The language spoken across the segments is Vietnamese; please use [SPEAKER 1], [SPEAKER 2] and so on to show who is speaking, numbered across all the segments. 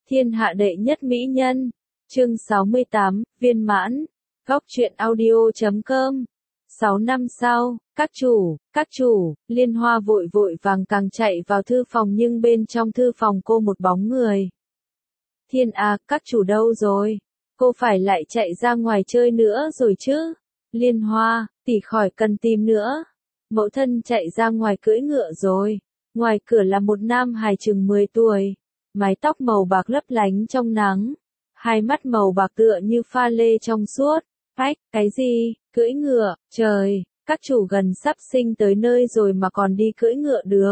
[SPEAKER 1] Thiên hạ đệ nhất mỹ nhân. Chương 68, viên mãn. Góc truyện audio.com. 6 năm sau, các chủ, Liên Hoa vội vội vàng càng chạy vào thư phòng nhưng bên trong thư phòng cô một bóng người. Thiên à, các chủ đâu rồi? Cô phải lại chạy ra ngoài chơi nữa rồi chứ? Liên Hoa, tỷ khỏi cần tìm nữa. Mẫu thân chạy ra ngoài cưỡi ngựa rồi. Ngoài cửa là một nam hài chừng 10 tuổi. Mái tóc màu bạc lấp lánh trong nắng. Hai mắt màu bạc tựa như pha lê trong suốt. Phách, cái gì? Cưỡi ngựa, trời, các chủ gần sắp sinh tới nơi rồi mà còn đi cưỡi ngựa được.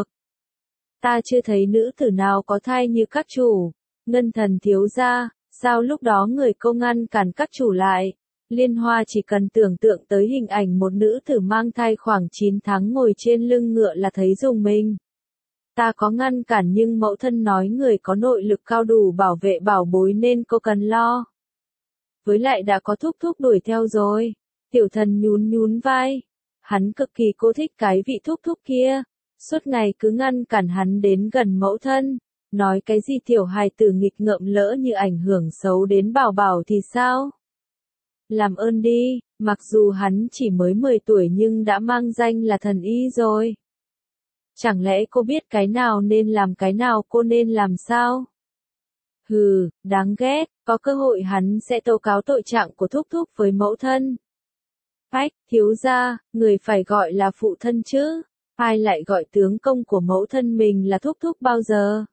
[SPEAKER 1] Ta chưa thấy nữ tử nào có thai như các chủ. Ngân thần thiếu gia, sao lúc đó người cô ngăn cản các chủ lại? Liên Hoa chỉ cần tưởng tượng tới hình ảnh một nữ tử mang thai khoảng 9 tháng ngồi trên lưng ngựa là thấy rùng mình. Ta có ngăn cản nhưng mẫu thân nói người có nội lực cao đủ bảo vệ bảo bối nên cô cần lo. Với lại đã có thúc thúc đuổi theo rồi. Tiểu thần nhún nhún vai. Hắn cực kỳ cô thích cái vị thúc thúc kia. Suốt ngày cứ ngăn cản hắn đến gần mẫu thân. Nói cái gì tiểu hài tử nghịch ngợm lỡ như ảnh hưởng xấu đến bảo bảo thì sao? Làm ơn đi, mặc dù hắn chỉ mới 10 tuổi nhưng đã mang danh là thần y rồi. Chẳng lẽ cô biết cái nào nên làm cái nào cô nên làm sao? Hừ, đáng ghét, có cơ hội hắn sẽ tố cáo tội trạng của thúc thúc với mẫu thân. Phách, thiếu gia, người phải gọi là phụ thân chứ, ai lại gọi tướng công của mẫu thân mình là thúc thúc bao giờ?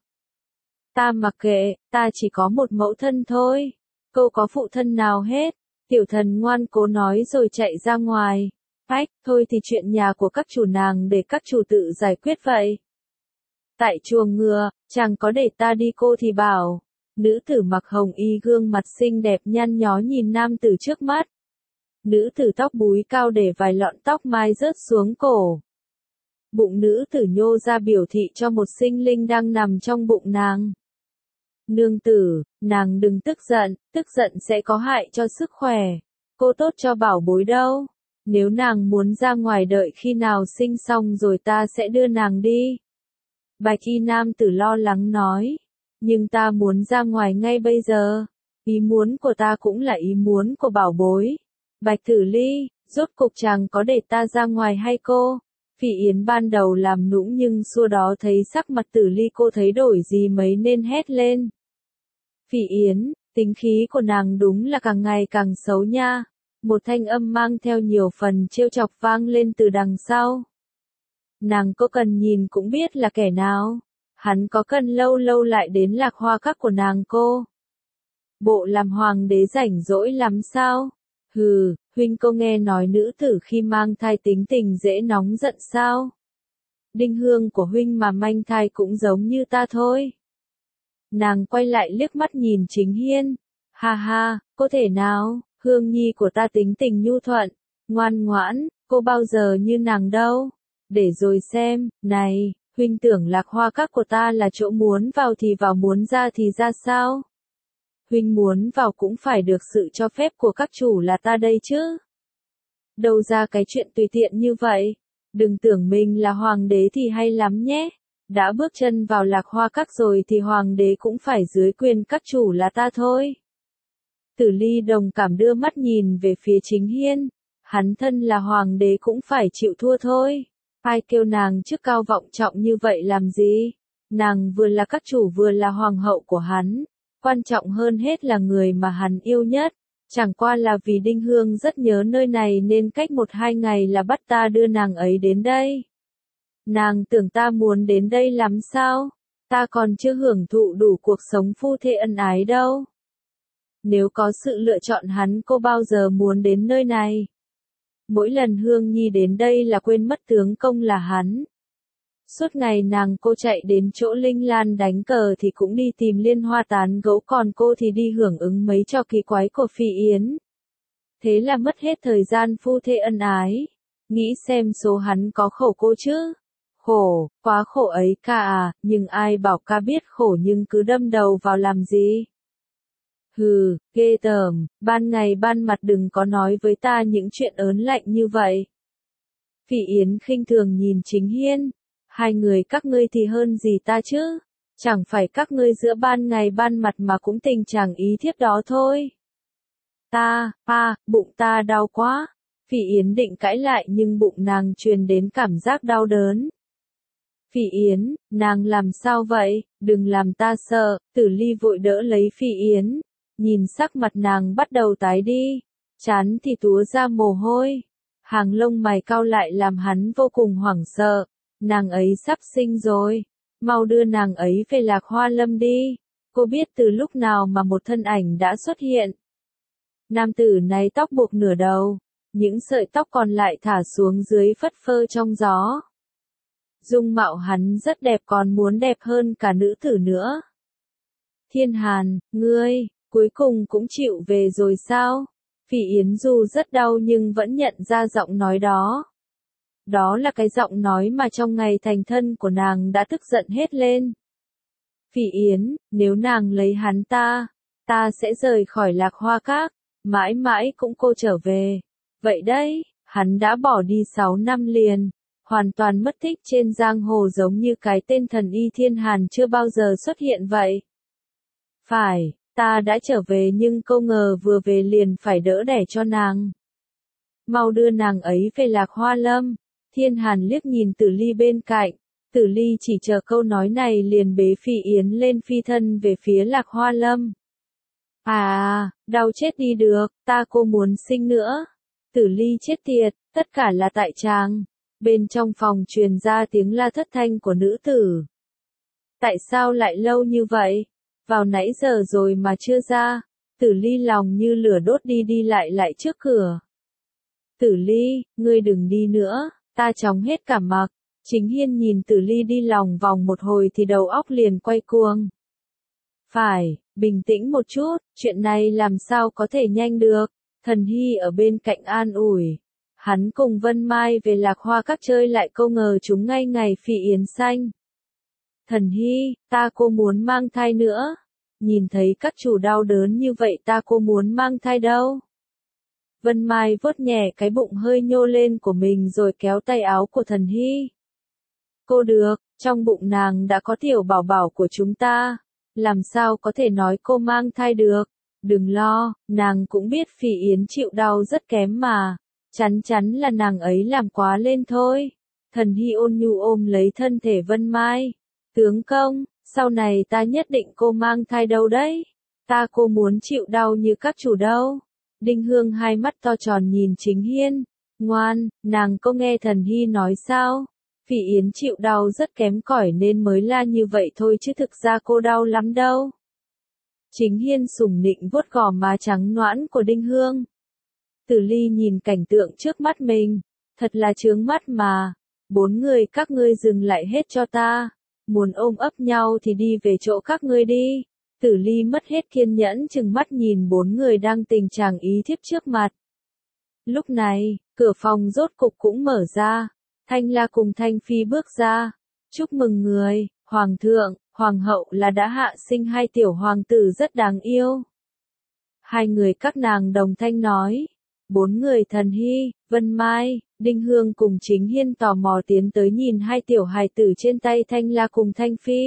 [SPEAKER 1] Ta mặc kệ, ta chỉ có một mẫu thân thôi, cô có phụ thân nào hết? Tiểu thần ngoan cố nói rồi chạy ra ngoài. Phách, thôi thì chuyện nhà của các chủ nàng để các chủ tự giải quyết vậy. Tại chuồng ngựa, chàng có để ta đi cô thì bảo. Nữ tử mặc hồng y gương mặt xinh đẹp nhăn nhó nhìn nam tử trước mắt. Nữ tử tóc búi cao để vài lọn tóc mai rớt xuống cổ. Bụng nữ tử nhô ra biểu thị cho một sinh linh đang nằm trong bụng nàng. Nương tử, nàng đừng tức giận sẽ có hại cho sức khỏe. Cô tốt cho bảo bối đâu. Nếu nàng muốn ra ngoài đợi khi nào sinh xong rồi ta sẽ đưa nàng đi. Bạch y nam tử lo lắng nói. Nhưng ta muốn ra ngoài ngay bây giờ. Ý muốn của ta cũng là ý muốn của bảo bối. Bạch Tử Ly, rốt cục chàng có để ta ra ngoài hay cô? Phỉ Yến ban đầu làm nũng nhưng sau đó thấy sắc mặt Tử Ly cô thấy đổi gì mấy nên hét lên. Phỉ Yến, tính khí của nàng đúng là càng ngày càng xấu nha. Một thanh âm mang theo nhiều phần trêu chọc vang lên từ đằng sau. Nàng có cần nhìn cũng biết là kẻ nào. Hắn có cần lâu lâu lại đến Lạc Hoa Các của nàng cô. Bộ làm hoàng đế rảnh rỗi lắm sao? Hừ, huynh cô nghe nói nữ tử khi mang thai tính tình dễ nóng giận sao? Đinh hương của huynh mà manh thai cũng giống như ta thôi. Nàng quay lại liếc mắt nhìn Chính Hiên. Ha ha, có thể nào, hương nhi của ta tính tình nhu thuận, ngoan ngoãn, cô bao giờ như nàng đâu. Để rồi xem, này, huynh tưởng Lạc Hoa Các của ta là chỗ muốn vào thì vào muốn ra thì ra sao? Huynh muốn vào cũng phải được sự cho phép của các chủ là ta đây chứ. Đâu ra cái chuyện tùy tiện như vậy. Đừng tưởng mình là hoàng đế thì hay lắm nhé. Đã bước chân vào Lạc Hoa Các rồi thì hoàng đế cũng phải dưới quyền các chủ là ta thôi. Tử Ly đồng cảm đưa mắt nhìn về phía Chính Hiên. Hắn thân là hoàng đế cũng phải chịu thua thôi. Ai kêu nàng chức cao vọng trọng như vậy làm gì? Nàng vừa là các chủ vừa là hoàng hậu của hắn. Quan trọng hơn hết là người mà hắn yêu nhất. Chẳng qua là vì Đinh Hương rất nhớ nơi này nên cách 1-2 ngày là bắt ta đưa nàng ấy đến đây. Nàng tưởng ta muốn đến đây lắm sao? Ta còn chưa hưởng thụ đủ cuộc sống phu thê ân ái đâu. Nếu có sự lựa chọn hắn cô bao giờ muốn đến nơi này. Mỗi lần Hương Nhi đến đây là quên mất tướng công là hắn. Suốt ngày nàng cô chạy đến chỗ Linh Lan đánh cờ thì cũng đi tìm Liên Hoa tán gẫu còn cô thì đi hưởng ứng mấy trò kỳ quái của Phỉ Yến. Thế là mất hết thời gian phu thê ân ái. Nghĩ xem số hắn có khổ cô chứ. Khổ, quá khổ ấy ca à, nhưng ai bảo ca biết khổ nhưng cứ đâm đầu vào làm gì. Hừ, ghê tởm, ban ngày ban mặt đừng có nói với ta những chuyện ớn lạnh như vậy. Phỉ Yến khinh thường nhìn Chính Hiên. Hai người các ngươi thì hơn gì ta chứ? Chẳng phải các ngươi giữa ban ngày ban mặt mà cũng tình trạng ý thiếp đó thôi. Bụng ta đau quá. Phỉ Yến định cãi lại nhưng bụng nàng truyền đến cảm giác đau đớn. Phỉ Yến, nàng làm sao vậy, đừng làm ta sợ, Tử Ly vội đỡ lấy Phỉ Yến, nhìn sắc mặt nàng bắt đầu tái đi, trán thì túa ra mồ hôi, hàng lông mày cau lại làm hắn vô cùng hoảng sợ, nàng ấy sắp sinh rồi, mau đưa nàng ấy về Lạc Hoa Lâm đi, cô biết từ lúc nào mà một thân ảnh đã xuất hiện. Nam tử này tóc buộc nửa đầu, những sợi tóc còn lại thả xuống dưới phất phơ trong gió. Dung mạo hắn rất đẹp còn muốn đẹp hơn cả nữ tử nữa. Thiên Hàn, ngươi, cuối cùng cũng chịu về rồi sao? Phỉ Yến dù rất đau nhưng vẫn nhận ra giọng nói đó. Đó là cái giọng nói mà trong ngày thành thân của nàng đã tức giận hết lên. Phỉ Yến, nếu nàng lấy hắn ta sẽ rời khỏi Lạc Hoa Các, mãi mãi cũng cô trở về. Vậy đấy, hắn đã bỏ đi 6 năm liền, hoàn toàn mất tích trên giang hồ giống như cái tên thần y Thiên Hàn chưa bao giờ xuất hiện vậy. Phải, ta đã trở về nhưng câu ngờ vừa về liền phải đỡ đẻ cho nàng. Mau đưa nàng ấy về Lạc Hoa Lâm. Thiên Hàn liếc nhìn Tử Ly bên cạnh, Tử Ly chỉ chờ câu nói này liền bế Phỉ Yến lên phi thân về phía Lạc Hoa Lâm. Đau chết đi được, cô muốn sinh nữa. Tử Ly chết tiệt, tất cả là tại chàng. Bên trong phòng truyền ra tiếng la thất thanh của nữ tử. Tại sao lại lâu như vậy? Vào nãy giờ rồi mà chưa ra. Tử Ly lòng như lửa đốt đi lại trước cửa. Tử Ly, ngươi đừng đi nữa, ta chóng hết cả mặc. Chính Hiên nhìn Tử Ly đi lòng vòng một hồi thì đầu óc liền quay cuồng. Phải, bình tĩnh một chút, chuyện này làm sao có thể nhanh được. Thần Hy ở bên cạnh an ủi. Hắn cùng Vân Mai về Lạc Hoa Các chơi lại câu ngờ chúng ngay ngày Phỉ Yến sanh. Thần Hy, cô muốn mang thai nữa. Nhìn thấy các chủ đau đớn như vậy cô muốn mang thai đâu. Vân Mai vuốt nhẹ cái bụng hơi nhô lên của mình rồi kéo tay áo của Thần Hy. Cô được, trong bụng nàng đã có tiểu bảo bảo của chúng ta. Làm sao có thể nói cô mang thai được. Đừng lo, nàng cũng biết Phỉ Yến chịu đau rất kém mà. Chắn là nàng ấy làm quá lên thôi. Thần Hy ôn nhu ôm lấy thân thể Vân Mai. Tướng công, sau này ta nhất định cô mang thai đâu đấy. Cô muốn chịu đau như các chủ đâu. Đinh Hương hai mắt to tròn nhìn Chính Hiên. Ngoan, nàng có nghe Thần Hy nói sao? Phỉ Yến chịu đau rất kém cỏi nên mới la như vậy thôi chứ thực ra cô đau lắm đâu. Chính Hiên sủng nịnh vuốt gò má trắng nõn của Đinh Hương. Tử Ly nhìn cảnh tượng trước mắt mình, thật là chướng mắt mà. 4 người các ngươi dừng lại hết cho ta. Muốn ôm ấp nhau thì đi về chỗ các ngươi đi. Tử Ly mất hết kiên nhẫn chừng mắt nhìn 4 người đang tình trạng ý thiếp trước mặt. Lúc này, cửa phòng rốt cục cũng mở ra. Thanh La cùng Thanh Phi bước ra. Chúc mừng người, Hoàng thượng, Hoàng hậu là đã hạ sinh 2 tiểu hoàng tử rất đáng yêu. 2 người các nàng đồng thanh nói. 4 người Thần Hy, Vân Mai, Đinh Hương cùng Chính Hiên tò mò tiến tới nhìn 2 tiểu hài tử trên tay Thanh La cùng Thanh Phi.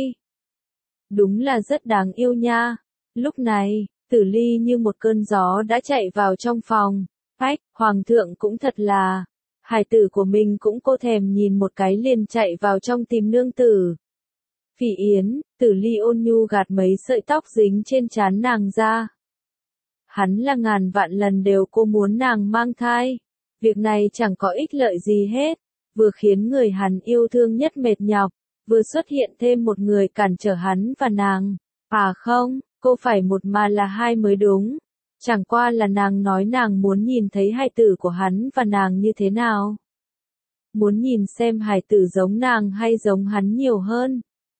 [SPEAKER 1] Đúng là rất đáng yêu nha. Lúc này, Tử Ly như một cơn gió đã chạy vào trong phòng. Hoàng thượng cũng thật là. Hài tử của mình cũng cô thèm nhìn một cái liền chạy vào trong tìm nương tử. Phỉ Yến, Tử Ly ôn nhu gạt mấy sợi tóc dính trên trán nàng ra. Hắn là ngàn vạn lần đều cô muốn nàng mang thai. Việc này chẳng có ích lợi gì hết. Vừa khiến người hắn yêu thương nhất mệt nhọc. Vừa xuất hiện thêm một người cản trở hắn và nàng. Không, cô phải một mà là 2 mới đúng. Chẳng qua là nàng nói nàng muốn nhìn thấy hài tử của hắn và nàng như thế nào. Muốn nhìn xem hài tử giống nàng hay giống hắn nhiều hơn.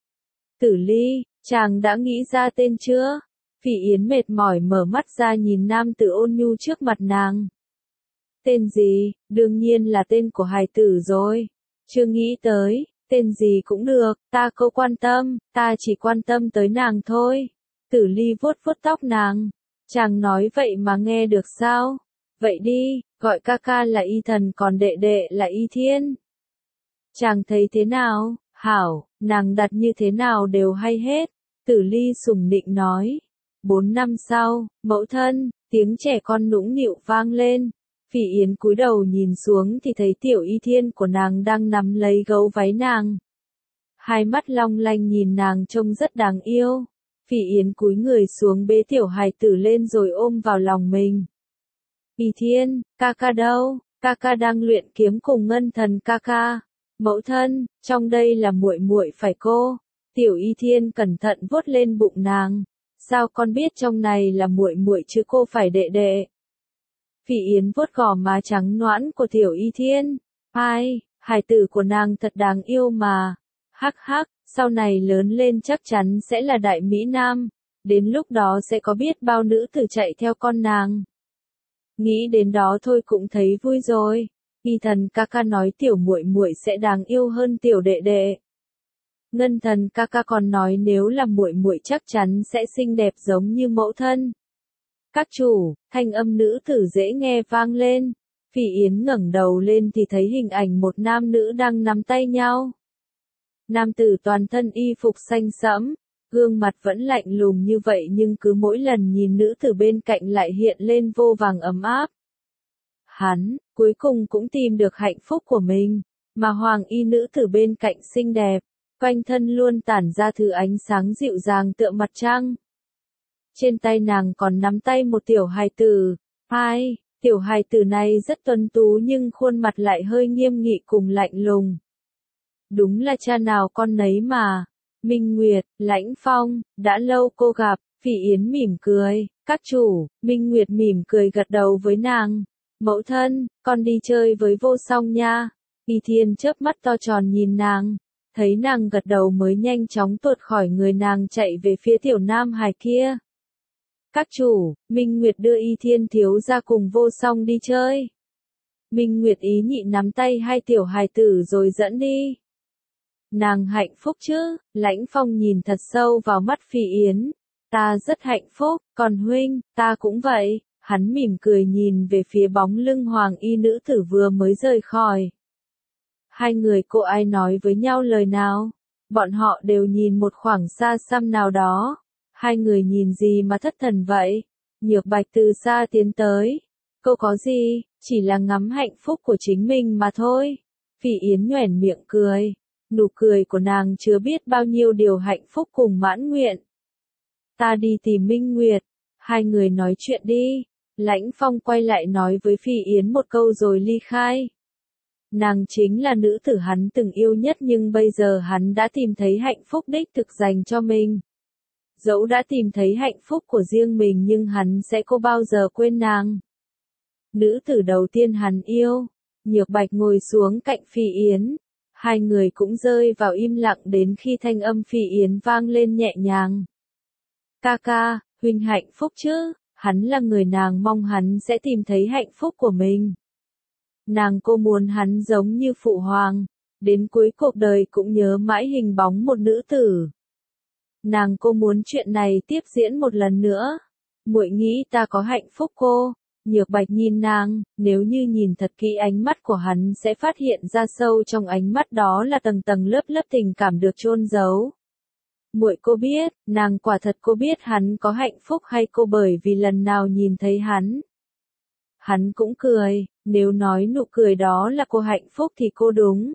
[SPEAKER 1] Tử Ly, chàng đã nghĩ ra tên chưa? Phỉ Yến mệt mỏi mở mắt ra nhìn nam tử ôn nhu trước mặt nàng. Tên gì? Đương nhiên là tên của hài tử rồi. Chưa nghĩ tới, tên gì cũng được, ta không quan tâm, ta chỉ quan tâm tới nàng thôi. Tử Ly vuốt vuốt tóc nàng. Chàng nói vậy mà nghe được sao? Vậy đi, gọi ca ca là Y Thần còn đệ đệ là Y Thiên. Chàng thấy thế nào? Hảo, nàng đặt như thế nào đều hay hết, Tử Ly sủng nịnh nói. 4 năm sau, mẫu thân, tiếng trẻ con nũng nịu vang lên. Phỉ Yến cúi đầu nhìn xuống thì thấy Tiểu Y Thiên của nàng đang nắm lấy gấu váy nàng. Hai mắt long lanh nhìn nàng trông rất đáng yêu. Phỉ Yến cúi người xuống bế tiểu hài tử lên rồi ôm vào lòng mình. Y Thiên, ca ca đâu? Ca ca đang luyện kiếm cùng Ngân Thần ca ca. Mẫu thân, trong đây là muội muội phải cô. Tiểu Y Thiên cẩn thận vuốt lên bụng nàng. Sao con biết trong này là muội muội chứ cô phải đệ đệ? Phỉ Yến vuốt gò má trắng nõn của Tiểu Y Thiên. Ai, hài tử của nàng thật đáng yêu mà. Hắc hắc, sau này lớn lên chắc chắn sẽ là đại mỹ nam. Đến lúc đó sẽ có biết bao nữ tử chạy theo con nàng. Nghĩ đến đó thôi cũng thấy vui rồi. Y Thần ca ca nói tiểu muội muội sẽ đáng yêu hơn tiểu đệ đệ. Ngân Thần ca ca còn nói nếu là muội muội chắc chắn sẽ xinh đẹp giống như mẫu thân. Các chủ, thanh âm nữ tử dễ nghe vang lên. Phỉ Yến ngẩng đầu lên thì thấy hình ảnh một nam nữ đang nắm tay nhau. Nam tử toàn thân y phục xanh sẫm, gương mặt vẫn lạnh lùng như vậy nhưng cứ mỗi lần nhìn nữ tử bên cạnh lại hiện lên vô vàng ấm áp. Hắn, cuối cùng cũng tìm được hạnh phúc của mình, mà hoàng y nữ tử bên cạnh xinh đẹp, quanh thân luôn tản ra thứ ánh sáng dịu dàng tựa mặt trăng. Trên tay nàng còn nắm tay một tiểu hài tử. Ai, tiểu hài tử này rất tuấn tú nhưng khuôn mặt lại hơi nghiêm nghị cùng lạnh lùng. Đúng là cha nào con nấy mà. Minh Nguyệt, Lãnh Phong, đã lâu cô gặp. Phỉ Yến mỉm cười. Các chủ, Minh Nguyệt mỉm cười gật đầu với nàng. Mẫu thân, con đi chơi với Vô Song nha. Y Thiên chớp mắt to tròn nhìn nàng. Thấy nàng gật đầu mới nhanh chóng tuột khỏi người nàng chạy về phía tiểu nam hài kia. Các chủ, Minh Nguyệt đưa Y Thiên thiếu gia cùng Vô Song đi chơi. Minh Nguyệt ý nhị nắm tay hai tiểu hài tử rồi dẫn đi. Nàng hạnh phúc chứ? Lãnh Phong nhìn thật sâu vào mắt Phỉ Yến. Ta rất hạnh phúc, còn huynh, ta cũng vậy. Hắn mỉm cười nhìn về phía bóng lưng hoàng y nữ tử vừa mới rời khỏi. Hai người cô ai nói với nhau lời nào? Bọn họ đều nhìn một khoảng xa xăm nào đó. Hai người nhìn gì mà thất thần vậy? Nhược Bạch từ xa tiến tới. Cô có gì, chỉ là ngắm hạnh phúc của chính mình mà thôi. Phỉ Yến nhoẻn miệng cười. Nụ cười của nàng chứa biết bao nhiêu điều hạnh phúc cùng mãn nguyện. Ta đi tìm Minh Nguyệt. Hai người nói chuyện đi. Lãnh Phong quay lại nói với Phỉ Yến một câu rồi ly khai. Nàng chính là nữ tử hắn từng yêu nhất nhưng bây giờ hắn đã tìm thấy hạnh phúc đích thực dành cho mình. Dẫu đã tìm thấy hạnh phúc của riêng mình nhưng hắn sẽ có bao giờ quên nàng. Nữ tử đầu tiên hắn yêu. Nhược Bạch ngồi xuống cạnh Phỉ Yến. Hai người cũng rơi vào im lặng đến khi thanh âm Phỉ Yến vang lên nhẹ nhàng. Ca ca, huynh hạnh phúc chứ? Hắn là người nàng mong hắn sẽ tìm thấy hạnh phúc của mình. Nàng cô muốn hắn giống như phụ hoàng, đến cuối cuộc đời cũng nhớ mãi hình bóng một nữ tử. Nàng cô muốn chuyện này tiếp diễn một lần nữa. Muội nghĩ ta có hạnh phúc cô? Nhược Bạch nhìn nàng, nếu như nhìn thật kỹ ánh mắt của hắn sẽ phát hiện ra sâu trong ánh mắt đó là tầng tầng lớp lớp tình cảm được chôn giấu. Muội cô biết, nàng quả thật cô biết hắn có hạnh phúc hay cô bởi vì lần nào nhìn thấy hắn. Hắn cũng cười, nếu nói nụ cười đó là cô hạnh phúc thì cô đúng.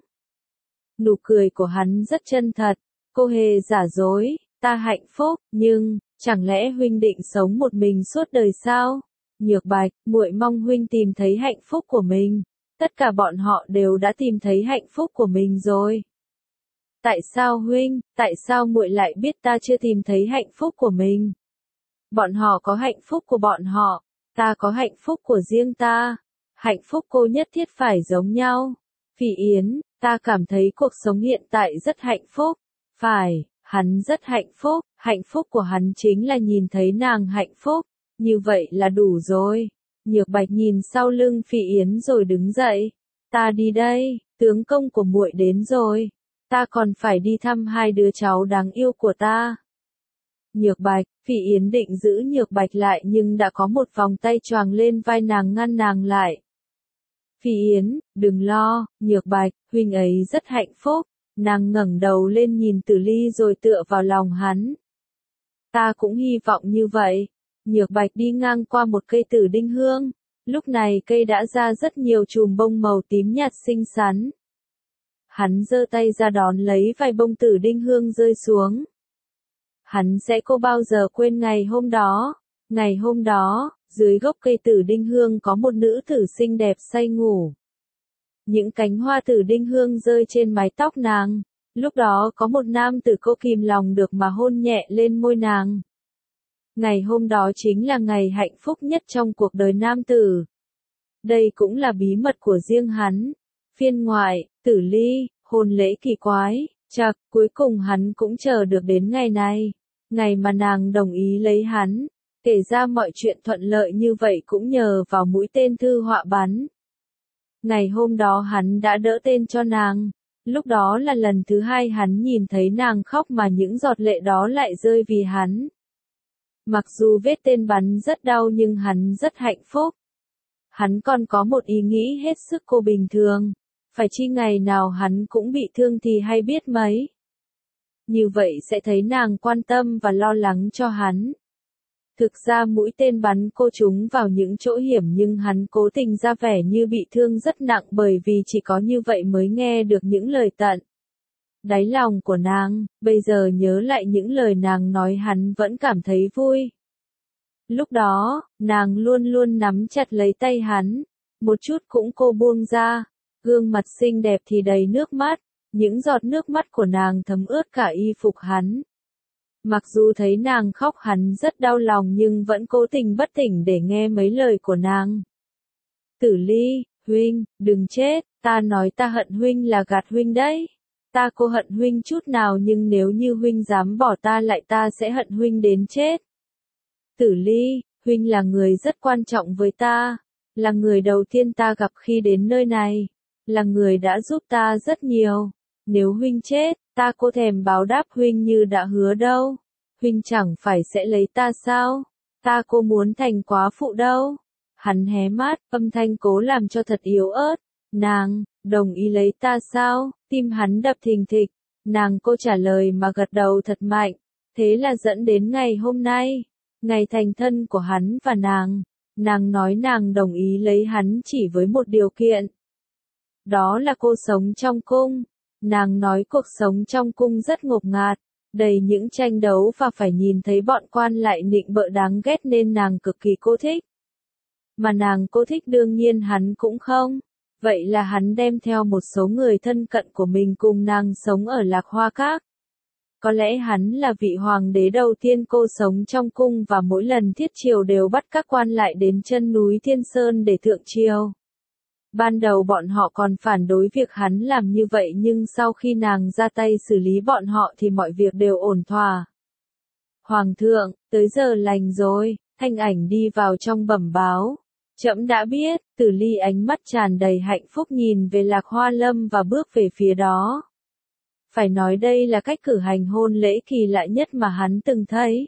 [SPEAKER 1] Nụ cười của hắn rất chân thật, cô hề giả dối, ta hạnh phúc, nhưng, chẳng lẽ huynh định sống một mình suốt đời sao? Nhược Bạch, muội mong huynh tìm thấy hạnh phúc của mình. Tất cả bọn họ đều đã tìm thấy hạnh phúc của mình rồi. Tại sao huynh, tại sao muội lại biết ta chưa tìm thấy hạnh phúc của mình? Bọn họ có hạnh phúc của bọn họ, ta có hạnh phúc của riêng ta. Hạnh phúc cô nhất thiết phải giống nhau. Phỉ Yến, ta cảm thấy cuộc sống hiện tại rất hạnh phúc. Phải, hắn rất hạnh phúc của hắn chính là nhìn thấy nàng hạnh phúc. Như vậy là đủ rồi. Nhược Bạch nhìn sau lưng Phỉ Yến rồi đứng dậy. Ta đi đây, tướng công của muội đến rồi. Ta còn phải đi thăm hai đứa cháu đáng yêu của ta. Nhược Bạch, Phỉ Yến định giữ Nhược Bạch lại nhưng đã có một vòng tay choàng lên vai nàng ngăn nàng lại. Phỉ Yến, đừng lo, Nhược Bạch, huynh ấy rất hạnh phúc. Nàng ngẩng đầu lên nhìn Tử Ly rồi tựa vào lòng hắn. Ta cũng hy vọng như vậy. Nhược Bạch đi ngang qua một cây tử đinh hương. Lúc này cây đã ra rất nhiều chùm bông màu tím nhạt xinh xắn. Hắn giơ tay ra đón lấy vài bông tử đinh hương rơi xuống. Hắn sẽ có bao giờ quên ngày hôm đó. Ngày hôm đó, dưới gốc cây tử đinh hương có một nữ tử xinh đẹp say ngủ. Những cánh hoa tử đinh hương rơi trên mái tóc nàng. Lúc đó có một nam tử cô kìm lòng được mà hôn nhẹ lên môi nàng. Ngày hôm đó chính là ngày hạnh phúc nhất trong cuộc đời nam tử. Đây cũng là bí mật của riêng hắn. Phiên ngoại, Tử Ly, hôn lễ kỳ quái, chạc, cuối cùng hắn cũng chờ được đến ngày này. Ngày mà nàng đồng ý lấy hắn. Kể ra mọi chuyện thuận lợi như vậy cũng nhờ vào mũi tên thư họa bắn. Ngày hôm đó hắn đã đỡ tên cho nàng. Lúc đó là lần thứ hai hắn nhìn thấy nàng khóc mà những giọt lệ đó lại rơi vì hắn. Mặc dù vết tên bắn rất đau nhưng hắn rất hạnh phúc. Hắn còn có một ý nghĩ hết sức cô bình thường. Phải chi ngày nào hắn cũng bị thương thì hay biết mấy. Như vậy sẽ thấy nàng quan tâm và lo lắng cho hắn. Thực ra mũi tên bắn cô trúng vào những chỗ hiểm nhưng hắn cố tình ra vẻ như bị thương rất nặng bởi vì chỉ có như vậy mới nghe được những lời tận đáy lòng của nàng. Bây giờ nhớ lại những lời nàng nói hắn vẫn cảm thấy vui. Lúc đó, nàng luôn luôn nắm chặt lấy tay hắn, một chút cũng cô buông ra. Gương mặt xinh đẹp thì đầy nước mắt, những giọt nước mắt của nàng thấm ướt cả y phục hắn. Mặc dù thấy nàng khóc hắn rất đau lòng nhưng vẫn cố tình bất tỉnh để nghe mấy lời của nàng. Tử Ly, huynh, đừng chết, ta nói ta hận huynh là gạt huynh đấy. Ta cô hận huynh chút nào nhưng nếu như huynh dám bỏ ta lại ta sẽ hận huynh đến chết. Tử Ly, huynh là người rất quan trọng với ta, là người đầu tiên ta gặp khi đến nơi này, là người đã giúp ta rất nhiều. Nếu huynh chết, ta cô thèm báo đáp huynh như đã hứa đâu. Huynh chẳng phải sẽ lấy ta sao? Ta cô muốn thành quá phụ đâu. Hắn hé mắt, âm thanh cố làm cho thật yếu ớt. Nàng, đồng ý lấy ta sao? Tim hắn đập thình thịch. Nàng cô trả lời mà gật đầu thật mạnh. Thế là dẫn đến ngày hôm nay, ngày thành thân của hắn và nàng. Nàng nói nàng đồng ý lấy hắn chỉ với một điều kiện. Đó là cô sống trong cung. Nàng nói cuộc sống trong cung rất ngột ngạt, đầy những tranh đấu và phải nhìn thấy bọn quan lại nịnh bợ đáng ghét nên nàng cực kỳ cô thích. Mà nàng cô thích đương nhiên hắn cũng không. Vậy là hắn đem theo một số người thân cận của mình cùng nàng sống ở Lạc Hoa Các. Có lẽ hắn là vị hoàng đế đầu tiên cô sống trong cung và mỗi lần thiết triều đều bắt các quan lại đến chân núi Thiên Sơn để thượng triều. Ban đầu bọn họ còn phản đối việc hắn làm như vậy nhưng sau khi nàng ra tay xử lý bọn họ thì mọi việc đều ổn thỏa. Hoàng thượng, tới giờ lành rồi, Thanh Ảnh đi vào trong bẩm báo. Trẫm đã biết. Tử Ly ánh mắt tràn đầy hạnh phúc nhìn về Lạc Hoa Lâm và bước về phía đó. Phải nói đây là cách cử hành hôn lễ kỳ lạ nhất mà hắn từng thấy.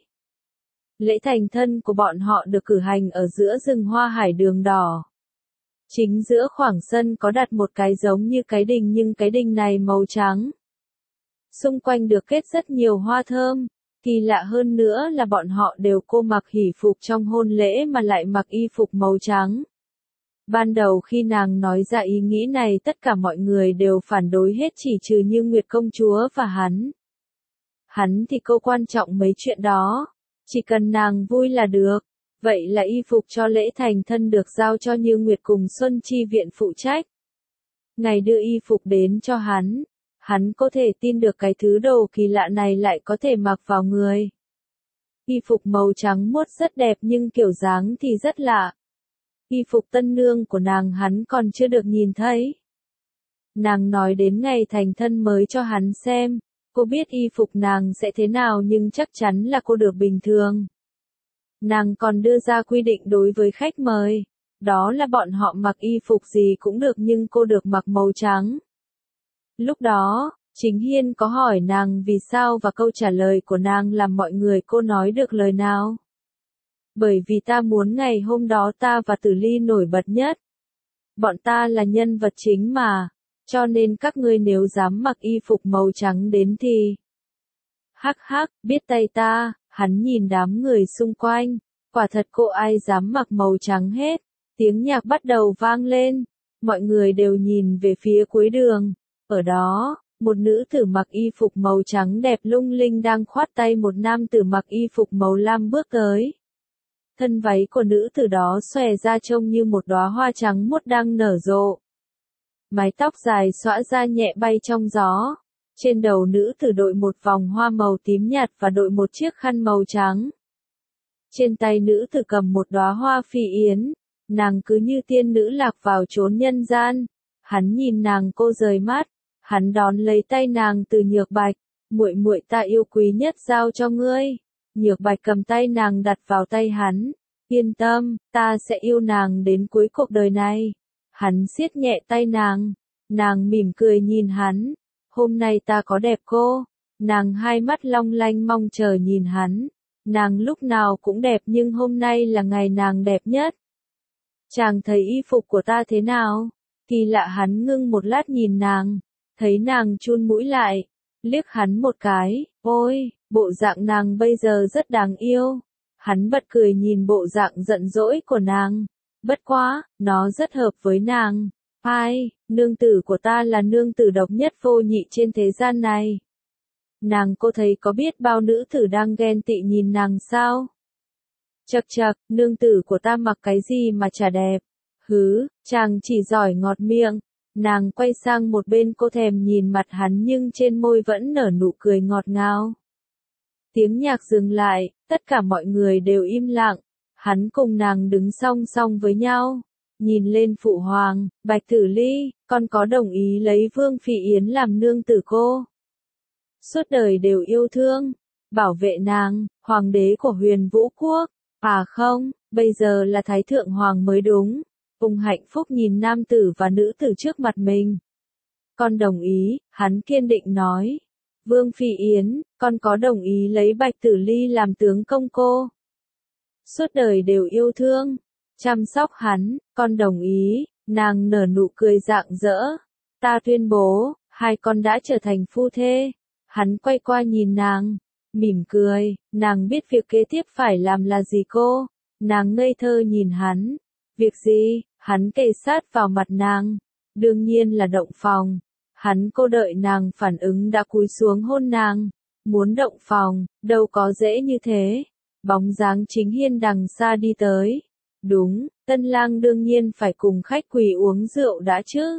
[SPEAKER 1] Lễ thành thân của bọn họ được cử hành ở giữa rừng hoa hải đường đỏ. Chính giữa khoảng sân có đặt một cái giống như cái đình nhưng cái đình này màu trắng. Xung quanh được kết rất nhiều hoa thơm. Kỳ lạ hơn nữa là bọn họ đều cô mặc hỷ phục trong hôn lễ mà lại mặc y phục màu trắng. Ban đầu khi nàng nói ra ý nghĩ này tất cả mọi người đều phản đối hết chỉ trừ Như Nguyệt công chúa và hắn. Hắn thì cô quan trọng mấy chuyện đó. Chỉ cần nàng vui là được. Vậy là y phục cho lễ thành thân được giao cho Như Nguyệt cùng Xuân Chi viện phụ trách. Ngày đưa y phục đến cho hắn có thể tin được cái thứ đồ kỳ lạ này lại có thể mặc vào người. Y phục màu trắng muốt rất đẹp nhưng kiểu dáng thì rất lạ. Y phục tân nương của nàng hắn còn chưa được nhìn thấy. Nàng nói đến ngày thành thân mới cho hắn xem. Cô biết y phục nàng sẽ thế nào nhưng chắc chắn là cô được bình thường. Nàng còn đưa ra quy định đối với khách mời. Đó là bọn họ mặc y phục gì cũng được nhưng cô được mặc màu trắng. Lúc đó, Chính Hiên có hỏi nàng vì sao và câu trả lời của nàng làm mọi người cô nói được lời nào. Bởi vì ta muốn ngày hôm đó ta và Tử Ly nổi bật nhất. Bọn ta là nhân vật chính mà. cho nên các ngươi nếu dám mặc y phục màu trắng đến thì... Hắc hắc, biết tay ta, hắn nhìn đám người xung quanh, quả thật cô ai dám mặc màu trắng hết. Tiếng nhạc bắt đầu vang lên, mọi người đều nhìn về phía cuối đường. Ở đó, một nữ tử mặc y phục màu trắng đẹp lung linh đang khoát tay một nam tử mặc y phục màu lam bước tới. Thân váy của nữ tử đó xòe ra trông như một đóa hoa trắng muốt đang nở rộ. Mái tóc dài xõa ra nhẹ bay trong gió. Trên đầu nữ tử đội một vòng hoa màu tím nhạt và đội một chiếc khăn màu trắng. Trên tay nữ tử cầm một đóa hoa phi yến, nàng cứ như tiên nữ lạc vào chốn nhân gian. Hắn nhìn nàng cô rời mắt, hắn đón lấy tay nàng từ Nhược Bạch, muội muội ta yêu quý nhất giao cho ngươi. Nhược Bạch cầm tay nàng đặt vào tay hắn, yên tâm, ta sẽ yêu nàng đến cuối cuộc đời này. Hắn siết nhẹ tay nàng mỉm cười nhìn hắn, hôm nay ta có đẹp cô, nàng hai mắt long lanh mong chờ nhìn hắn, nàng lúc nào cũng đẹp nhưng hôm nay là ngày nàng đẹp nhất. Chàng thấy y phục của ta thế nào? Kỳ lạ hắn ngưng một lát nhìn nàng, thấy nàng chun mũi lại, liếc hắn một cái, ôi, bộ dạng nàng bây giờ rất đáng yêu. Hắn bật cười nhìn bộ dạng giận dỗi của nàng, bất quá, nó rất hợp với nàng. Ai, nương tử của ta là nương tử độc nhất vô nhị trên thế gian này. Nàng cô thấy có biết bao nữ tử đang ghen tị nhìn nàng sao? Chậc chậc, nương tử của ta mặc cái gì mà chả đẹp. Hứ, chàng chỉ giỏi ngọt miệng. Nàng quay sang một bên cô thèm nhìn mặt hắn nhưng trên môi vẫn nở nụ cười ngọt ngào. Tiếng nhạc dừng lại, tất cả mọi người đều im lặng. Hắn cùng nàng đứng song song với nhau. Nhìn lên phụ hoàng, Bạch Tử Ly, con có đồng ý lấy Vương Phi Yến làm nương tử cô? Suốt đời đều yêu thương, bảo vệ nàng, hoàng đế của Huyền Vũ Quốc. À không, bây giờ là Thái Thượng Hoàng mới đúng. Ung hạnh phúc nhìn nam tử và nữ tử trước mặt mình. Con đồng ý, hắn kiên định nói. Vương Phi Yến, con có đồng ý lấy Bạch Tử Ly làm tướng công cô? Suốt đời đều yêu thương, chăm sóc hắn, con đồng ý. Nàng nở nụ cười rạng rỡ. Ta tuyên bố, hai con đã trở thành phu thê. Hắn quay qua nhìn nàng, mỉm cười, nàng biết việc kế tiếp phải làm là gì cô? Nàng ngây thơ nhìn hắn. Việc gì? Hắn kề sát vào mặt nàng. Đương nhiên là động phòng. Hắn cô đợi nàng phản ứng đã cúi xuống hôn nàng. Muốn động phòng, đâu có dễ như thế. Bóng dáng Chính Hiên đằng xa đi tới. Đúng, tân lang đương nhiên phải cùng khách quỳ uống rượu đã chứ.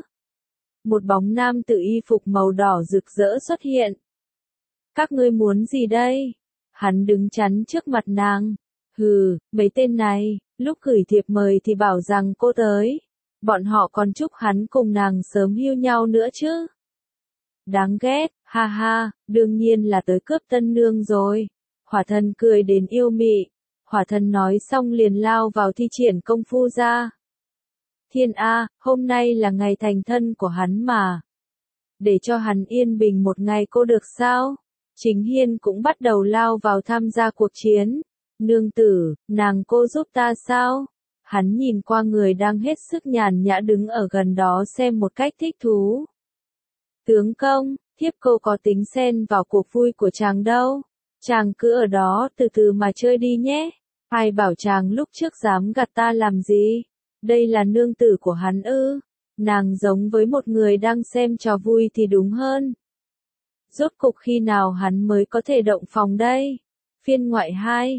[SPEAKER 1] Một bóng nam tự y phục màu đỏ rực rỡ xuất hiện. Các ngươi muốn gì đây? Hắn đứng chắn trước mặt nàng. Hừ, mấy tên này, lúc gửi thiệp mời thì bảo rằng cô tới. Bọn họ còn chúc hắn cùng nàng sớm hưu nhau nữa chứ. Đáng ghét, ha ha, đương nhiên là tới cướp tân nương rồi. Hỏa thần cười đến yêu mị. Hỏa thần nói xong liền lao vào thi triển công phu ra. Thiên A, hôm nay là ngày thành thân của hắn mà. Để cho hắn yên bình một ngày cô được sao? Chính Hiên cũng bắt đầu lao vào tham gia cuộc chiến. Nương tử, nàng cô giúp ta sao? Hắn nhìn qua người đang hết sức nhàn nhã đứng ở gần đó xem một cách thích thú. Tướng công, thiếp cô có tính xen vào cuộc vui của chàng đâu. Chàng cứ ở đó từ từ mà chơi đi nhé. Ai bảo chàng lúc trước dám gạt ta làm gì? Đây là nương tử của hắn ư? Nàng giống với một người đang xem trò vui thì đúng hơn. Rốt cục khi nào hắn mới có thể động phòng đây? Phiên ngoại 2,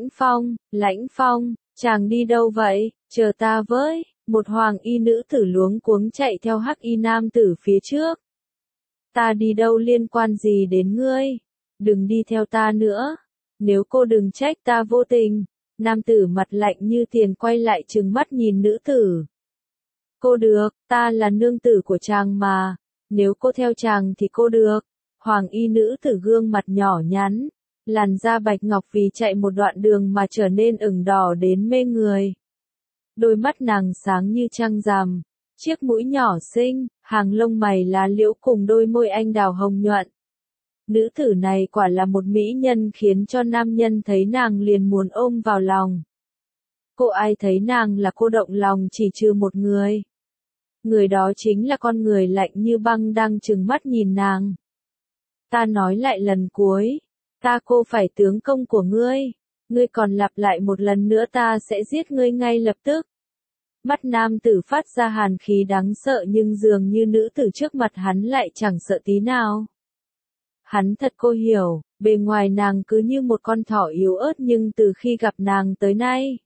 [SPEAKER 1] Lãnh Phong, chàng đi đâu vậy? Chờ ta với. Một hoàng y nữ tử luống cuống chạy theo hắc y nam tử phía trước. Ta đi đâu liên quan gì đến ngươi? Đừng đi theo ta nữa. Nếu cô đừng trách ta vô tình. Nam tử mặt lạnh như tiền quay lại trừng mắt nhìn nữ tử. Cô được, ta là nương tử của chàng mà. Nếu cô theo chàng thì cô được. Hoàng y nữ tử gương mặt nhỏ nhắn. Làn da bạch ngọc vì chạy một đoạn đường mà trở nên ửng đỏ đến mê người. Đôi mắt nàng sáng như trăng rằm. Chiếc mũi nhỏ xinh, hàng lông mày lá liễu cùng đôi môi anh đào hồng nhuận. Nữ tử này quả là một mỹ nhân khiến cho nam nhân thấy nàng liền muốn ôm vào lòng. Cô ai thấy nàng là cô động lòng chỉ trừ một người. Người đó chính là con người lạnh như băng đang trừng mắt nhìn nàng. Ta nói lại lần cuối, ta cô phải tướng công của ngươi. Ngươi còn lặp lại một lần nữa ta sẽ giết ngươi ngay lập tức. Mắt nam tử phát ra hàn khí đáng sợ nhưng dường như nữ tử trước mặt hắn lại chẳng sợ tí nào. Hắn thật cô hiểu, bề ngoài nàng cứ như một con thỏ yếu ớt nhưng từ khi gặp nàng tới nay,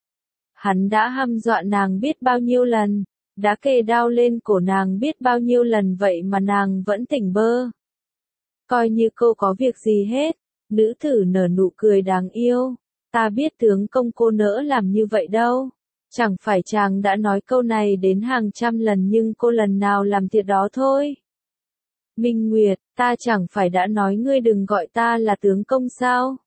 [SPEAKER 1] hắn đã hăm dọa nàng biết bao nhiêu lần, đã kề đao lên cổ nàng biết bao nhiêu lần vậy mà nàng vẫn tỉnh bơ. Coi như cô có việc gì hết, nữ tử nở nụ cười đáng yêu, ta biết tướng công cô nỡ làm như vậy đâu. Chẳng phải chàng đã nói câu này đến hàng trăm lần nhưng cô lần nào làm thiệt đó thôi. Minh Nguyệt, ta chẳng phải đã nói ngươi đừng gọi ta là tướng công sao?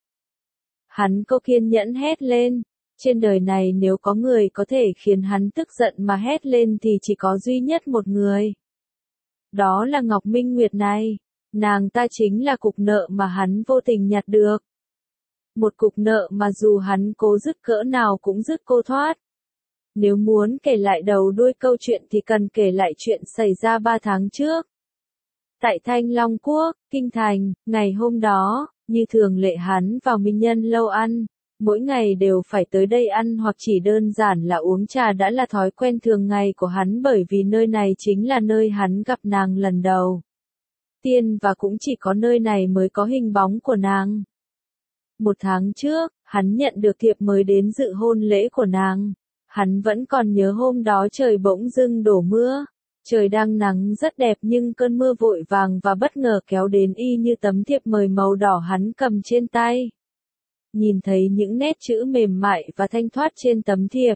[SPEAKER 1] Hắn cô kiên nhẫn hét lên. Trên đời này nếu có người có thể khiến hắn tức giận mà hét lên thì chỉ có duy nhất một người. Đó là Ngọc Minh Nguyệt này. Nàng ta chính là cục nợ mà hắn vô tình nhặt được. Một cục nợ mà dù hắn cố dứt cỡ nào cũng dứt cô thoát. Nếu muốn kể lại đầu đuôi câu chuyện thì cần kể lại chuyện xảy ra 3 tháng trước. Tại Thanh Long Quốc, Kinh Thành, ngày hôm đó, như thường lệ hắn vào Minh Nhân lâu ăn, mỗi ngày đều phải tới đây ăn hoặc chỉ đơn giản là uống trà đã là thói quen thường ngày của hắn bởi vì nơi này chính là nơi hắn gặp nàng lần đầu tiên và cũng chỉ có nơi này mới có hình bóng của nàng. 1 tháng trước, hắn nhận được thiệp mời đến dự hôn lễ của nàng. Hắn vẫn còn nhớ hôm đó trời bỗng dưng đổ mưa. Trời đang nắng rất đẹp nhưng cơn mưa vội vàng và bất ngờ kéo đến y như tấm thiệp mời màu đỏ hắn cầm trên tay. Nhìn thấy những nét chữ mềm mại và thanh thoát trên tấm thiệp.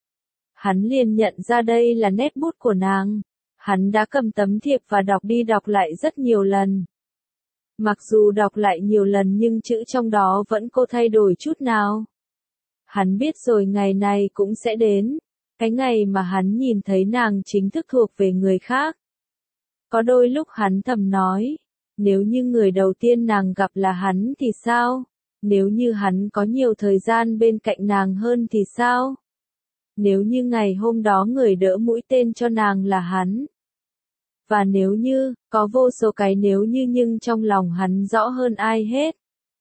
[SPEAKER 1] Hắn liền nhận ra đây là nét bút của nàng. Hắn đã cầm tấm thiệp và đọc đi đọc lại rất nhiều lần. Mặc dù đọc lại nhiều lần nhưng chữ trong đó vẫn không thay đổi chút nào. Hắn biết rồi ngày này cũng sẽ đến. Cái ngày mà hắn nhìn thấy nàng chính thức thuộc về người khác. Có đôi lúc hắn thầm nói, nếu như người đầu tiên nàng gặp là hắn thì sao? Nếu như hắn có nhiều thời gian bên cạnh nàng hơn thì sao? Nếu như ngày hôm đó người đỡ mũi tên cho nàng là hắn. Và nếu như, có vô số cái nếu như nhưng trong lòng hắn rõ hơn ai hết.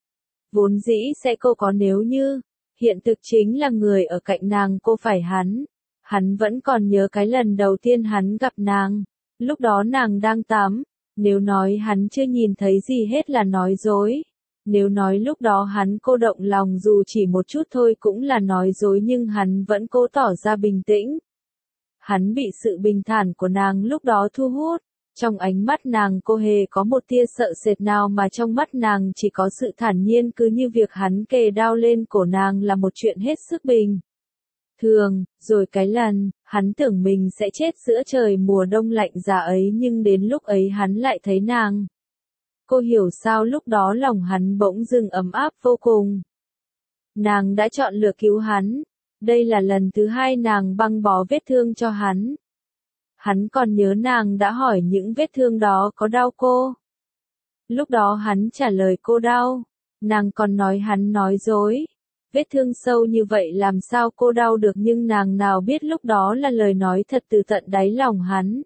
[SPEAKER 1] Vốn dĩ sẽ có nếu như, hiện thực chính là người ở cạnh nàng cô phải hắn. Hắn vẫn còn nhớ cái lần đầu tiên hắn gặp nàng. Lúc đó nàng đang tắm. Nếu nói hắn chưa nhìn thấy gì hết là nói dối. Nếu nói lúc đó hắn cô động lòng dù chỉ một chút thôi cũng là nói dối nhưng hắn vẫn cố tỏ ra bình tĩnh. Hắn bị sự bình thản của nàng lúc đó thu hút. Trong ánh mắt nàng cô hề có một tia sợ sệt nào mà trong mắt nàng chỉ có sự thản nhiên cứ như việc hắn kề đao lên cổ nàng là một chuyện hết sức bình thường, rồi cái lần, hắn tưởng mình sẽ chết giữa trời mùa đông lạnh giá ấy nhưng đến lúc ấy hắn lại thấy nàng. Cô hiểu sao lúc đó lòng hắn bỗng dưng ấm áp vô cùng. Nàng đã chọn lựa cứu hắn. Đây là lần thứ 2 nàng băng bó vết thương cho hắn. Hắn còn nhớ nàng đã hỏi những vết thương đó có đau cô. Lúc đó hắn trả lời cô đau. Nàng còn nói hắn nói dối. Vết thương sâu như vậy làm sao cô đau được nhưng nàng nào biết lúc đó là lời nói thật từ tận đáy lòng hắn.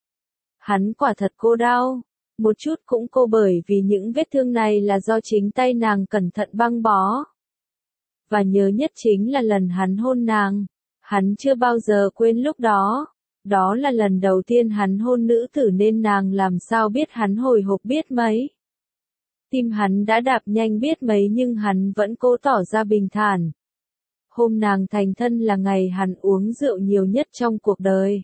[SPEAKER 1] Hắn quả thật cô đau. Một chút cũng cô bởi vì những vết thương này là do chính tay nàng cẩn thận băng bó. Và nhớ nhất chính là lần hắn hôn nàng. Hắn chưa bao giờ quên lúc đó. Đó là lần đầu tiên hắn hôn nữ tử nên nàng làm sao biết hắn hồi hộp biết mấy. Tim hắn đã đạp nhanh biết mấy nhưng hắn vẫn cố tỏ ra bình thản. Hôm nàng thành thân là ngày hắn uống rượu nhiều nhất trong cuộc đời.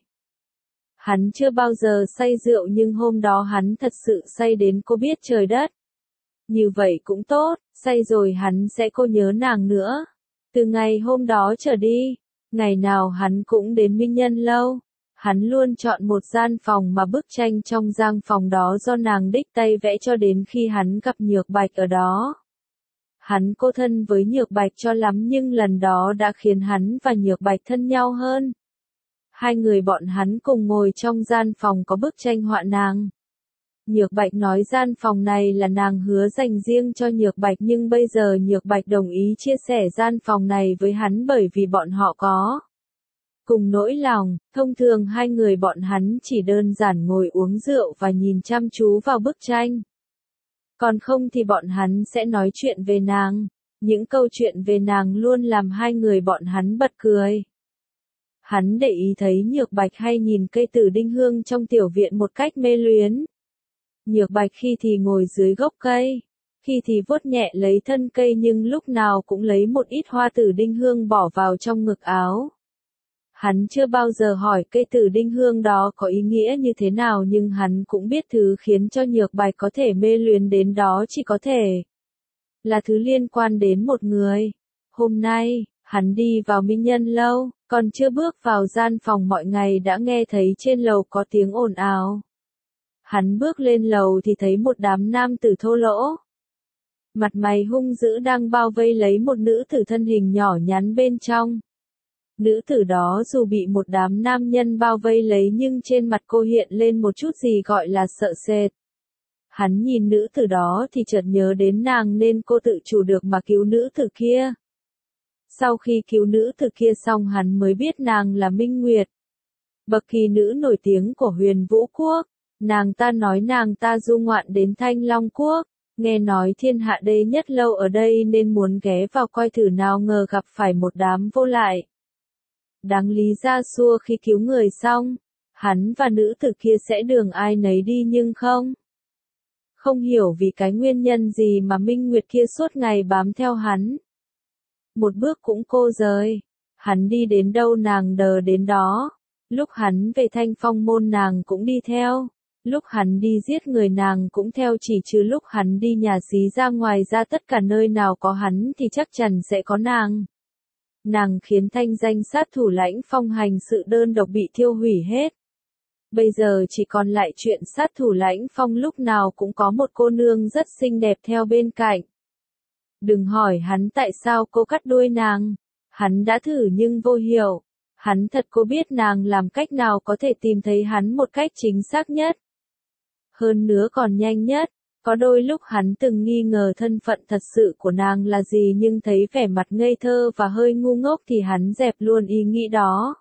[SPEAKER 1] Hắn chưa bao giờ say rượu nhưng hôm đó hắn thật sự say đến cô biết trời đất. Như vậy cũng tốt, say rồi hắn sẽ cô nhớ nàng nữa. Từ ngày hôm đó trở đi, ngày nào hắn cũng đến Minh Nhân lâu. Hắn luôn chọn một gian phòng mà bức tranh trong gian phòng đó do nàng đích tay vẽ cho đến khi hắn gặp Nhược Bạch ở đó. Hắn cô thân với Nhược Bạch cho lắm nhưng lần đó đã khiến hắn và Nhược Bạch thân nhau hơn. Hai người bọn hắn cùng ngồi trong gian phòng có bức tranh họa nàng. Nhược Bạch nói gian phòng này là nàng hứa dành riêng cho Nhược Bạch nhưng bây giờ Nhược Bạch đồng ý chia sẻ gian phòng này với hắn bởi vì bọn họ có cùng nỗi lòng. Thông thường hai người bọn hắn chỉ đơn giản ngồi uống rượu và nhìn chăm chú vào bức tranh. Còn không thì bọn hắn sẽ nói chuyện về nàng. Những câu chuyện về nàng luôn làm hai người bọn hắn bật cười. Hắn để ý thấy Nhược Bạch hay nhìn cây tử đinh hương trong tiểu viện một cách mê luyến. Nhược Bạch khi thì ngồi dưới gốc cây, khi thì vuốt nhẹ lấy thân cây nhưng lúc nào cũng lấy một ít hoa tử đinh hương bỏ vào trong ngực áo. Hắn chưa bao giờ hỏi cây tử đinh hương đó có ý nghĩa như thế nào nhưng hắn cũng biết thứ khiến cho Nhược Bạch có thể mê luyến đến đó chỉ có thể là thứ liên quan đến một người. Hôm nay, hắn đi vào Minh Nhân lâu, còn chưa bước vào gian phòng mọi ngày đã nghe thấy trên lầu có tiếng ồn ào. Hắn bước lên lầu thì thấy một đám nam tử thô lỗ. Mặt mày hung dữ đang bao vây lấy một nữ tử thân hình nhỏ nhắn bên trong. Nữ tử đó dù bị một đám nam nhân bao vây lấy nhưng trên mặt cô hiện lên một chút gì gọi là sợ sệt. Hắn nhìn nữ tử đó thì chợt nhớ đến nàng nên cô tự chủ được mà cứu nữ tử kia. Sau khi cứu nữ tử kia xong hắn mới biết nàng là Minh Nguyệt, bậc kỳ nữ nổi tiếng của Huyền Vũ Quốc. Nàng ta nói nàng ta du ngoạn đến Thanh Long Quốc, nghe nói thiên hạ đệ nhất lâu ở đây nên muốn ghé vào coi thử nào ngờ gặp phải một đám vô lại. Đáng lý ra xua khi cứu người xong, hắn và nữ tử kia sẽ đường ai nấy đi nhưng không. Không hiểu vì cái nguyên nhân gì mà Minh Nguyệt kia suốt ngày bám theo hắn. Một bước cũng cô rời, hắn đi đến đâu nàng đờ đến đó. Lúc hắn về Thanh Phong môn nàng cũng đi theo. Lúc hắn đi giết người nàng cũng theo chỉ trừ lúc hắn đi nhà xí ra ngoài ra tất cả nơi nào có hắn thì chắc chắn sẽ có nàng. Nàng khiến thanh danh sát thủ Lãnh Phong hành sự đơn độc bị thiêu hủy hết. Bây giờ chỉ còn lại chuyện sát thủ Lãnh Phong lúc nào cũng có một cô nương rất xinh đẹp theo bên cạnh. Đừng hỏi hắn tại sao cô cắt đuôi nàng. Hắn đã thử nhưng vô hiệu. Hắn thật cô biết nàng làm cách nào có thể tìm thấy hắn một cách chính xác nhất. Hơn nữa còn nhanh nhất. Có đôi lúc hắn từng nghi ngờ thân phận thật sự của nàng là gì nhưng thấy vẻ mặt ngây thơ và hơi ngu ngốc thì hắn dẹp luôn ý nghĩ đó.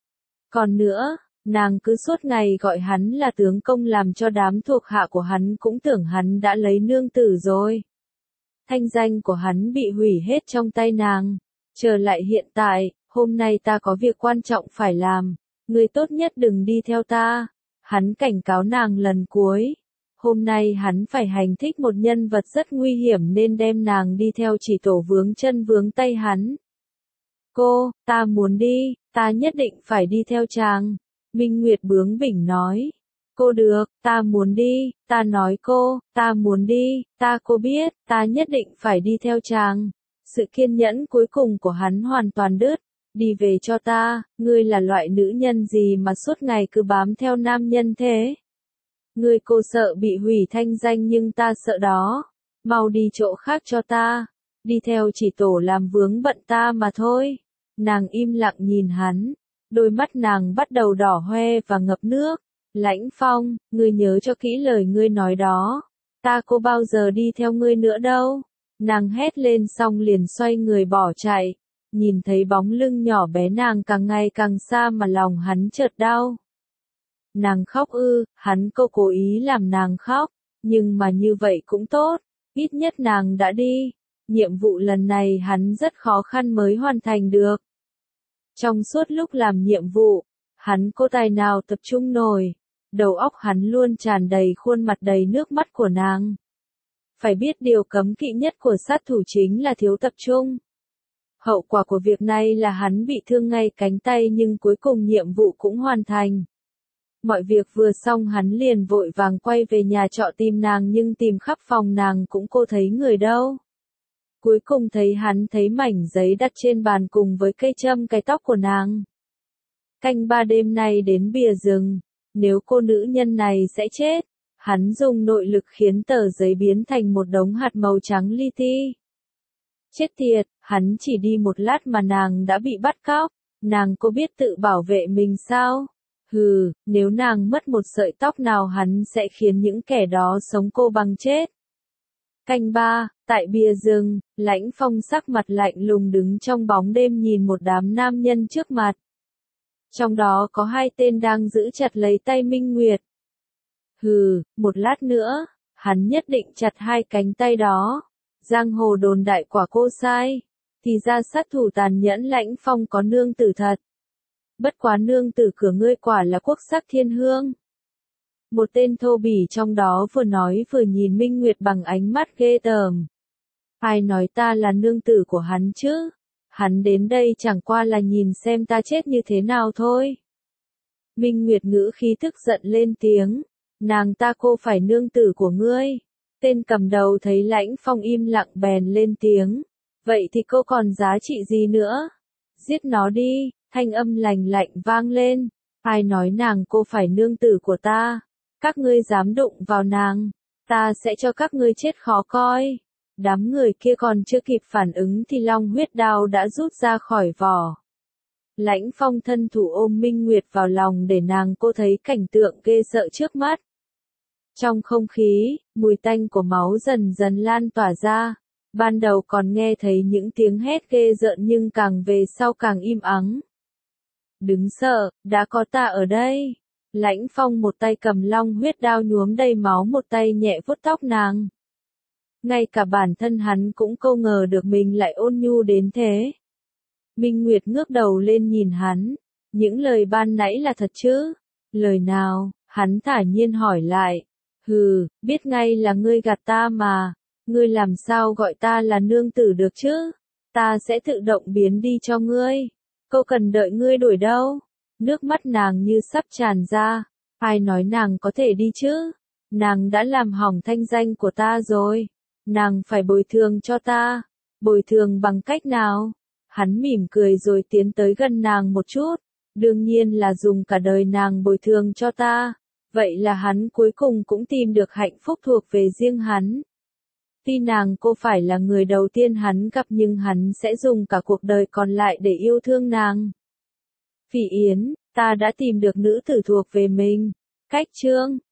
[SPEAKER 1] Còn nữa, nàng cứ suốt ngày gọi hắn là tướng công làm cho đám thuộc hạ của hắn cũng tưởng hắn đã lấy nương tử rồi. Thanh danh của hắn bị hủy hết trong tay nàng. Trở lại hiện tại, hôm nay ta có việc quan trọng phải làm, người tốt nhất đừng đi theo ta. Hắn cảnh cáo nàng lần cuối. Hôm nay hắn phải hành thích một nhân vật rất nguy hiểm nên đem nàng đi theo chỉ tổ vướng chân vướng tay hắn. Cô, ta muốn đi, ta nhất định phải đi theo chàng. Minh Nguyệt bướng bỉnh nói. Cô được, ta muốn đi, ta nói cô, ta muốn đi, cô biết, ta nhất định phải đi theo chàng. Sự kiên nhẫn cuối cùng của hắn hoàn toàn đứt. Đi về cho ta, ngươi là loại nữ nhân gì mà suốt ngày cứ bám theo nam nhân thế? Ngươi cô sợ bị hủy thanh danh nhưng ta sợ đó. Mau đi chỗ khác cho ta. Đi theo chỉ tổ làm vướng bận ta mà thôi. Nàng im lặng nhìn hắn. Đôi mắt nàng bắt đầu đỏ hoe và ngập nước. Lãnh Phong, ngươi nhớ cho kỹ lời ngươi nói đó. Ta có bao giờ đi theo ngươi nữa đâu. Nàng hét lên xong liền xoay người bỏ chạy. Nhìn thấy bóng lưng nhỏ bé nàng càng ngày càng xa mà lòng hắn chợt đau. Nàng khóc ư, hắn cố ý làm nàng khóc, nhưng mà như vậy cũng tốt, ít nhất nàng đã đi. Nhiệm vụ lần này hắn rất khó khăn mới hoàn thành được. Trong suốt lúc làm nhiệm vụ, hắn có tài nào tập trung nổi, đầu óc hắn luôn tràn đầy khuôn mặt đầy nước mắt của nàng. Phải biết điều cấm kỵ nhất của sát thủ chính là thiếu tập trung. Hậu quả của việc này là hắn bị thương ngay cánh tay nhưng cuối cùng nhiệm vụ cũng hoàn thành. Mọi việc vừa xong hắn liền vội vàng quay về nhà trọ tìm nàng nhưng tìm khắp phòng nàng cũng cô thấy người đâu. Cuối cùng hắn thấy mảnh giấy đặt trên bàn cùng với cây châm cài tóc của nàng. Canh 3 đêm nay đến bìa rừng, nếu cô nữ nhân này sẽ chết, hắn dùng nội lực khiến tờ giấy biến thành một đống hạt màu trắng li ti. Chết tiệt, hắn chỉ đi một lát mà nàng đã bị bắt cóc, nàng có biết tự bảo vệ mình sao? Hừ, nếu nàng mất một sợi tóc nào hắn sẽ khiến những kẻ đó sống cô bằng chết. Canh 3, tại bìa rừng, Lãnh Phong sắc mặt lạnh lùng đứng trong bóng đêm nhìn một đám nam nhân trước mặt. Trong đó có 2 tên đang giữ chặt lấy tay Minh Nguyệt. Hừ, một lát nữa, hắn nhất định chặt 2 cánh tay đó. Giang hồ đồn đại quả cô sai, thì ra sát thủ tàn nhẫn Lãnh Phong có nương tử thật. Bất quá nương tử của ngươi quả là quốc sắc thiên hương. Một tên thô bỉ trong đó vừa nói vừa nhìn Minh Nguyệt bằng ánh mắt ghê tởm. Ai nói ta là nương tử của hắn chứ? Hắn đến đây chẳng qua là nhìn xem ta chết như thế nào thôi. Minh Nguyệt ngữ khí tức giận lên tiếng. Nàng ta cô phải nương tử của ngươi. Tên cầm đầu thấy Lãnh Phong im lặng bèn lên tiếng. Vậy thì cô còn giá trị gì nữa? Giết nó đi, thanh âm lành lạnh vang lên. Ai nói nàng cô phải nương tử của ta? Các ngươi dám đụng vào nàng, ta sẽ cho các ngươi chết khó coi. Đám người kia còn chưa kịp phản ứng thì long huyết đao đã rút ra khỏi vỏ. Lãnh Phong thân thủ ôm Minh Nguyệt vào lòng để nàng cô thấy cảnh tượng ghê sợ trước mắt. Trong không khí, mùi tanh của máu dần dần lan tỏa ra. Ban đầu còn nghe thấy những tiếng hét ghê rợn nhưng càng về sau càng im ắng. Đứng sợ, đã có ta ở đây. Lãnh Phong một tay cầm long huyết đao nhuốm đầy máu, một tay nhẹ vuốt tóc nàng. Ngay cả bản thân hắn cũng không ngờ được mình lại ôn nhu đến thế. Minh Nguyệt ngước đầu lên nhìn hắn. Những lời ban nãy là thật chứ? Lời nào? Hắn thản nhiên hỏi lại. Hừ, biết ngay là ngươi gạt ta mà. Ngươi làm sao gọi ta là nương tử được chứ? Ta sẽ tự động biến đi cho ngươi. Cô cần đợi ngươi đuổi đâu? Nước mắt nàng như sắp tràn ra. Ai nói nàng có thể đi chứ? Nàng đã làm hỏng thanh danh của ta rồi. Nàng phải bồi thường cho ta. Bồi thường bằng cách nào? Hắn mỉm cười rồi tiến tới gần nàng một chút. Đương nhiên là dùng cả đời nàng bồi thường cho ta. Vậy là hắn cuối cùng cũng tìm được hạnh phúc thuộc về riêng hắn. Tuy nàng cô phải là người đầu tiên hắn gặp nhưng hắn sẽ dùng cả cuộc đời còn lại để yêu thương nàng. Phỉ Yến, ta đã tìm được nữ tử thuộc về mình. Cách chương